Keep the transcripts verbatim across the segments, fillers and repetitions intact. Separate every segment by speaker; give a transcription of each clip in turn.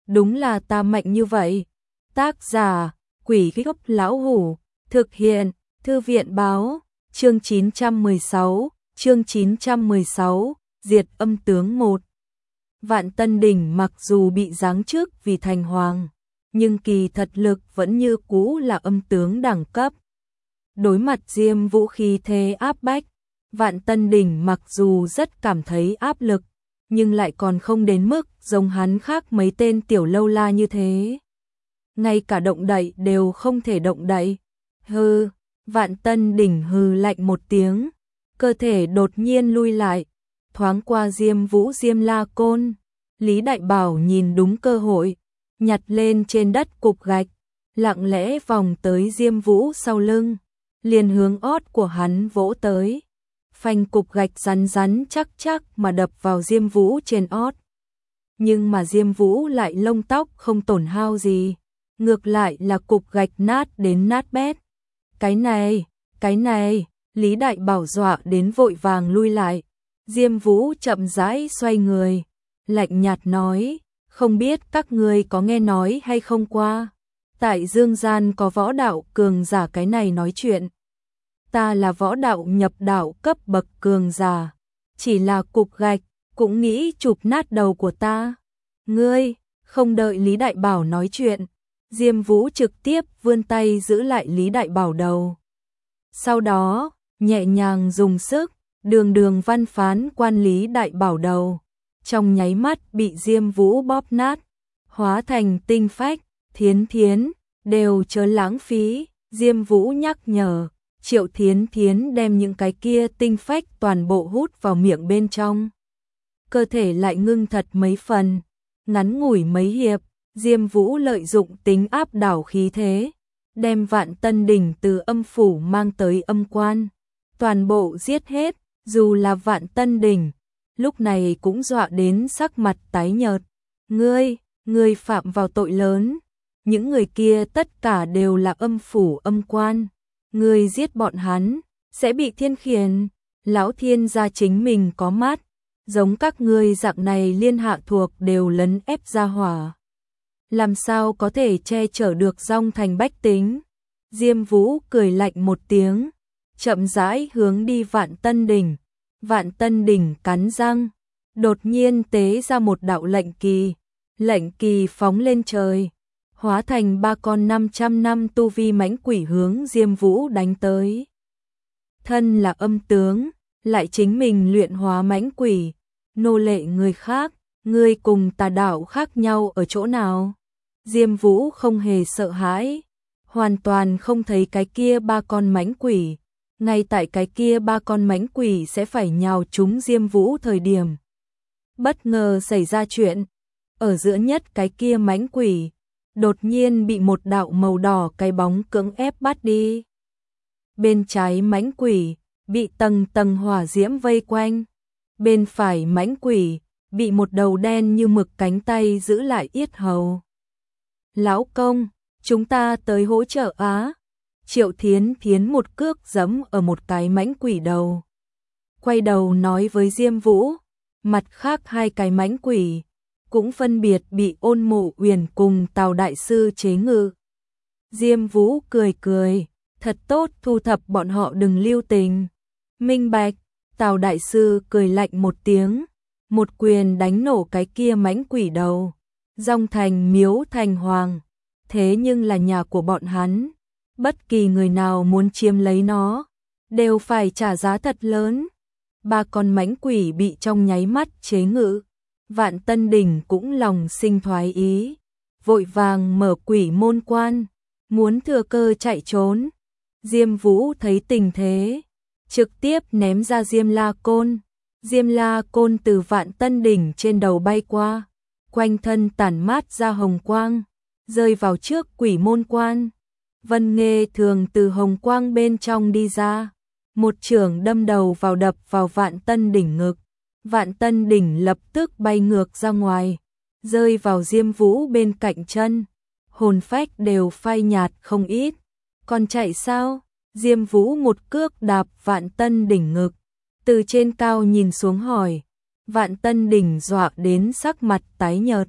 Speaker 1: đúng là ta mạnh như vậy. Tác giả, Quỷ Gốc Lão Hủ, thực hiện, Thư viện Báo, chương chín trăm mười sáu, chương chín trăm mười sáu, Diệt Âm Tướng một. Vạn Tân Đỉnh mặc dù bị giáng chức vì thành hoàng, nhưng kỳ thật lực vẫn như cũ là âm tướng đẳng cấp. Đối mặt Diêm Vũ khí thế áp bách, Vạn Tân Đỉnh mặc dù rất cảm thấy áp lực, nhưng lại còn không đến mức giống hắn khác mấy tên tiểu lâu la như thế. Ngay cả động đậy đều không thể động đậy. Hừ, Vạn Tân Đỉnh hừ lạnh một tiếng, cơ thể đột nhiên lui lại, thoáng qua Diêm Vũ Diêm La Côn. Lý Đại Bảo nhìn đúng cơ hội, nhặt lên trên đất cục gạch, lặng lẽ vòng tới Diêm Vũ sau lưng, liền hướng ót của hắn vỗ tới. Phanh, cục gạch rắn rắn chắc chắc mà đập vào Diêm Vũ trên ót. Nhưng mà Diêm Vũ lại lông tóc không tổn hao gì, ngược lại là cục gạch nát đến nát bét. Cái này, cái này, Lý Đại Bảo dọa đến vội vàng lui lại. Diêm Vũ chậm rãi xoay người, lạnh nhạt nói, không biết các ngươi có nghe nói hay không qua, tại Dương gian có võ đạo cường giả cái này nói chuyện. Ta là võ đạo nhập đạo cấp bậc cường giả, chỉ là cục gạch, cũng nghĩ chụp nát đầu của ta. Ngươi, không đợi Lý Đại Bảo nói chuyện, Diêm Vũ trực tiếp vươn tay giữ lại Lý Đại Bảo đầu. Sau đó, nhẹ nhàng dùng sức, đường đường văn phán quan Lý Đại Bảo đầu, trong nháy mắt bị Diêm Vũ bóp nát, hóa thành tinh phách. Thiến Thiến, đều chớ lãng phí, Diêm Vũ nhắc nhở. Triệu Thiến Thiến đem những cái kia tinh phách toàn bộ hút vào miệng bên trong. Cơ thể lại ngưng thật mấy phần, ngắn ngủi mấy hiệp, Diêm Vũ lợi dụng tính áp đảo khí thế, đem Vạn Tân Đỉnh từ âm phủ mang tới âm quan, toàn bộ giết hết, dù là Vạn Tân Đỉnh, lúc này cũng dọa đến sắc mặt tái nhợt. Ngươi, ngươi phạm vào tội lớn, những người kia tất cả đều là âm phủ âm quan. Ngươi giết bọn hắn, sẽ bị thiên khiển, lão thiên gia chính mình có mắt, giống các ngươi dạng này liên hạ thuộc đều lấn ép ra hỏa. Làm sao có thể che chở được dòng thành bách tính? Diêm Vũ cười lạnh một tiếng, chậm rãi hướng đi Vạn Tân Đỉnh. Vạn Tân Đỉnh cắn răng, đột nhiên tế ra một đạo lệnh kỳ, lệnh kỳ phóng lên trời, hóa thành ba con năm trăm năm tu vi mãnh quỷ hướng Diêm Vũ đánh tới. Thân là âm tướng, lại chính mình luyện hóa mãnh quỷ, nô lệ người khác, ngươi cùng tà đạo khác nhau ở chỗ nào? Diêm Vũ không hề sợ hãi, hoàn toàn không thấy cái kia ba con mãnh quỷ, ngay tại cái kia ba con mãnh quỷ sẽ phải nhào trúng Diêm Vũ thời điểm. Bất ngờ xảy ra chuyện, ở giữa nhất cái kia mãnh quỷ đột nhiên bị một đạo màu đỏ cái bóng cưỡng ép bắt đi. Bên trái mãnh quỷ bị tầng tầng hỏa diễm vây quanh, bên phải mãnh quỷ bị một đầu đen như mực cánh tay giữ lại yết hầu. Lão công, chúng ta tới hỗ trợ á. Triệu Thiến Thiến một cước giẫm ở một cái mãnh quỷ đầu, quay đầu nói với Diêm Vũ. Mặt khác hai cái mãnh quỷ cũng phân biệt bị Ôn Mộ Uyển cùng Tào đại sư chế ngự. Diêm Vũ cười cười, thật tốt, thu thập bọn họ đừng lưu tình. Minh bạch. Tào đại sư cười lạnh một tiếng, một quyền đánh nổ cái kia mãnh quỷ đầu. Dòng thành miếu thành hoàng, thế nhưng là nhà của bọn hắn, bất kỳ người nào muốn chiếm lấy nó đều phải trả giá thật lớn. Ba con mãnh quỷ bị trong nháy mắt chế ngự. Vạn Tân Đỉnh cũng lòng sinh thoái ý, vội vàng mở quỷ môn quan, muốn thừa cơ chạy trốn. Diêm Vũ thấy tình thế, trực tiếp ném ra Diêm La Côn. Diêm La Côn từ Vạn Tân Đỉnh trên đầu bay qua, quanh thân tản mát ra hồng quang, rơi vào trước quỷ môn quan. Vân Nghê Thường từ hồng quang bên trong đi ra, một chưởng đâm đầu vào đập vào Vạn Tân Đỉnh ngực. Vạn Tân Đỉnh lập tức bay ngược ra ngoài, rơi vào Diêm Vũ bên cạnh chân, hồn phách đều phai nhạt không ít. Còn chạy sao? Diêm Vũ một cước đạp Vạn Tân Đỉnh ngực, từ trên cao nhìn xuống hỏi. Vạn Tân Đỉnh dọa đến sắc mặt tái nhợt,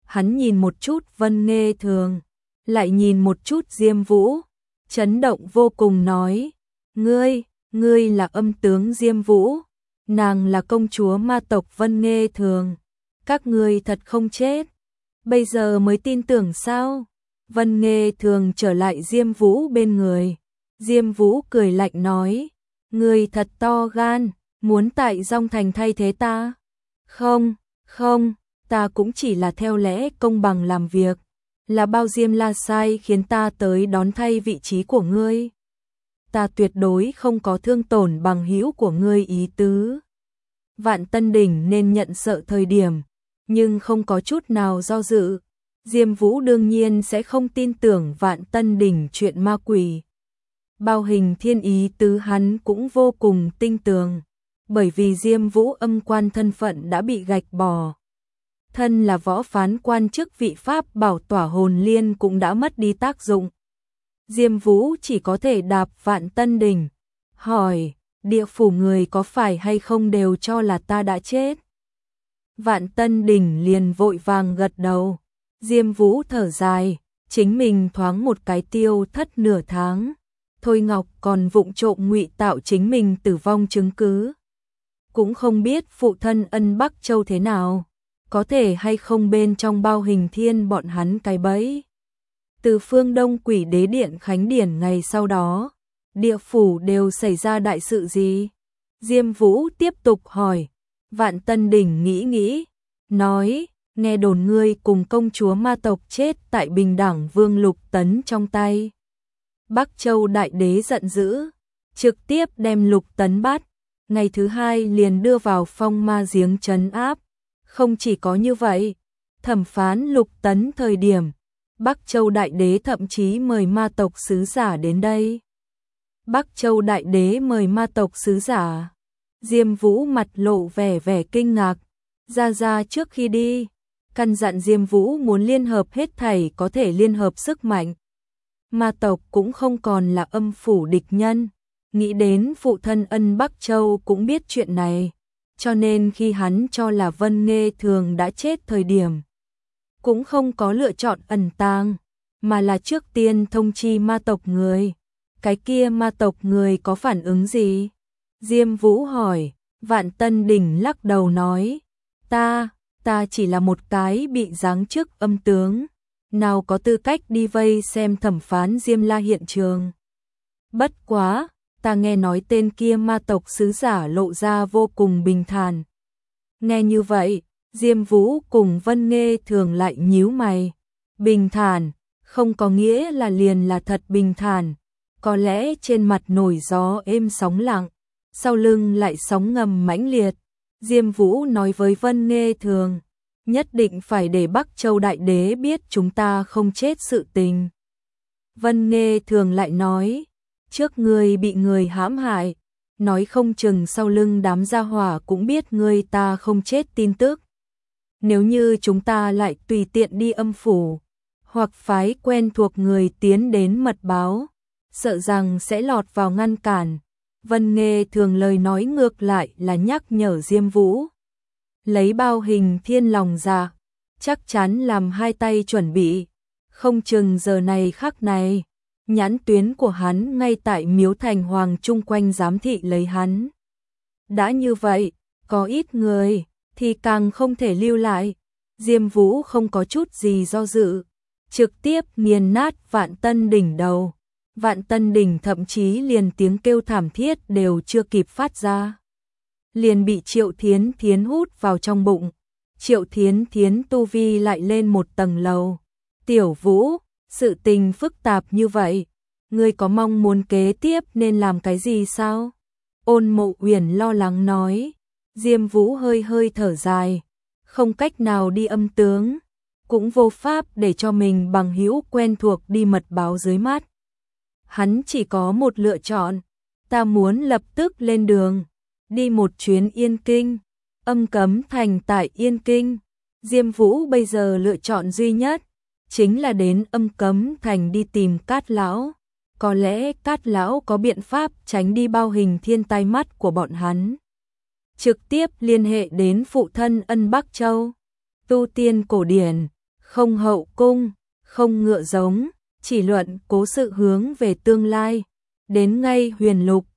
Speaker 1: Hắn nhìn một chút Vân Nghê Thường, lại nhìn một chút Diêm Vũ, chấn động vô cùng nói, ngươi, ngươi là âm tướng Diêm Vũ, nàng là công chúa ma tộc Vân Nghê Thường, các ngươi thật không chết, bây giờ mới tin tưởng sao? Vân Nghê Thường trở lại Diêm Vũ bên người, Diêm Vũ cười lạnh nói, ngươi thật to gan, muốn tại Dong Thành thay thế ta? Không, không, ta cũng chỉ là theo lẽ công bằng làm việc, là bao Diêm La sai khiến ta tới đón thay vị trí của ngươi. Ta tuyệt đối không có thương tổn bằng hữu của ngươi ý tứ. Vạn Tân Đỉnh nên nhận sợ thời điểm, nhưng không có chút nào do dự. Diêm Vũ đương nhiên sẽ không tin tưởng Vạn Tân Đỉnh chuyện ma quỷ. Bao Hình Thiên ý tứ hắn cũng vô cùng tinh tường, bởi vì Diêm Vũ âm quan thân phận đã bị gạch bỏ. Thân là võ phán quan chức vị pháp bảo tỏa hồn liên cũng đã mất đi tác dụng. Diêm Vũ chỉ có thể đạp Vạn Tân Đỉnh, hỏi, địa phủ người có phải hay không đều cho là ta đã chết? Vạn Tân Đỉnh liền vội vàng gật đầu. Diêm Vũ thở dài, chính mình thoáng một cái tiêu thất nửa tháng. Thôi Ngọc còn vụng trộm ngụy tạo chính mình tử vong chứng cứ. Cũng không biết phụ thân Ân Bắc Châu thế nào, có thể hay không bên trong Bao Hình Thiên bọn hắn cái bẫy. Từ phương Đông Quỷ Đế Điện khánh điển ngày sau đó, địa phủ đều xảy ra đại sự gì? Diêm Vũ tiếp tục hỏi. Vạn Tân Đỉnh nghĩ nghĩ, nói, nghe đồn ngươi cùng công chúa ma tộc chết tại Bình Đẳng Vương Lục Tấn trong tay. Bắc Châu Đại Đế giận dữ, trực tiếp đem Lục Tấn bắt, ngày thứ hai liền đưa vào phong ma giếng trấn áp. Không chỉ có như vậy, thẩm phán Lục Tấn thời điểm, Bắc Châu Đại Đế thậm chí mời ma tộc sứ giả đến đây. Bắc Châu Đại Đế mời ma tộc sứ giả. Diêm Vũ mặt lộ vẻ vẻ kinh ngạc, ra ra trước khi đi, căn dặn Diêm Vũ muốn liên hợp hết thảy có thể liên hợp sức mạnh. Ma tộc cũng không còn là âm phủ địch nhân, nghĩ đến phụ thân Ân Bắc Châu cũng biết chuyện này, cho nên khi hắn cho là Vân Nghê Thường đã chết thời điểm, cũng không có lựa chọn ẩn tàng, mà là trước tiên thông chi ma tộc người. Cái kia ma tộc người có phản ứng gì? Diêm Vũ hỏi. Vạn Tân Đỉnh lắc đầu nói, ta, ta chỉ là một cái bị giáng chức âm tướng, nào có tư cách đi vây xem thẩm phán Diêm La hiện trường. Bất quá, ta nghe nói tên kia ma tộc sứ giả lộ ra vô cùng bình thản. Nghe như vậy, Diêm Vũ cùng Vân Nghê Thường lại nhíu mày. Bình thản, không có nghĩa là liền là thật bình thản, có lẽ trên mặt nổi gió êm sóng lặng, sau lưng lại sóng ngầm mãnh liệt. Diêm Vũ nói với Vân Nghê Thường, nhất định phải để Bắc Châu Đại Đế biết chúng ta không chết sự tình. Vân Nghê Thường lại nói, trước ngươi bị người hãm hại, nói không chừng sau lưng đám gia hỏa cũng biết ngươi ta không chết tin tức. Nếu như chúng ta lại tùy tiện đi âm phủ, hoặc phái quen thuộc người tiến đến mật báo, sợ rằng sẽ lọt vào ngăn cản. Vân Nghê Thường lời nói ngược lại là nhắc nhở Diêm Vũ. Lấy Bao Hình Thiên lòng dạ, chắc chắn làm hai tay chuẩn bị, không chừng giờ này khắc này, nhãn tuyến của hắn ngay tại Miếu Thành Hoàng chung quanh giám thị lấy hắn. Đã như vậy, có ít người, thì càng không thể lưu lại. Diêm Vũ không có chút gì do dự, trực tiếp nghiền nát Vạn Tân Đỉnh đầu. Vạn Tân Đỉnh thậm chí liền tiếng kêu thảm thiết đều chưa kịp phát ra, liền bị Triệu Thiến Thiến hút vào trong bụng. Triệu Thiến Thiến tu vi lại lên một tầng lầu. Tiểu Vũ, sự tình phức tạp như vậy, ngươi có mong muốn kế tiếp nên làm cái gì sao? Ôn Mộ Uyển lo lắng nói. Diêm Vũ hơi hơi thở dài, không cách nào đi âm tướng, cũng vô pháp để cho mình bằng hữu quen thuộc đi mật báo dưới mắt. Hắn chỉ có một lựa chọn, ta muốn lập tức lên đường, đi một chuyến Yên Kinh, âm cấm thành tại Yên Kinh. Diêm Vũ bây giờ lựa chọn duy nhất, chính là đến âm cấm thành đi tìm Cát Lão. Có lẽ Cát Lão có biện pháp tránh đi Bao Hình Thiên tai mắt của bọn hắn. Trực tiếp liên hệ đến phụ thân Ân Bắc Châu. Tu tiên cổ điển, không hậu cung, không ngựa giống, chỉ luận cố sự hướng về tương lai. Đến ngay huyền lục,